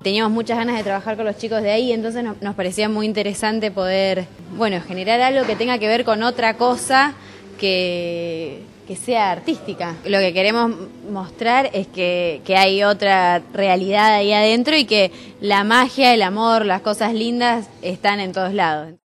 teníamos muchas ganas de trabajar con los chicos de ahí, entonces nos parecía muy interesante poder, bueno, generar algo que tenga que ver con otra cosa que sea artística. Lo que queremos mostrar es que hay otra realidad ahí adentro y que la magia, el amor, las cosas lindas están en todos lados.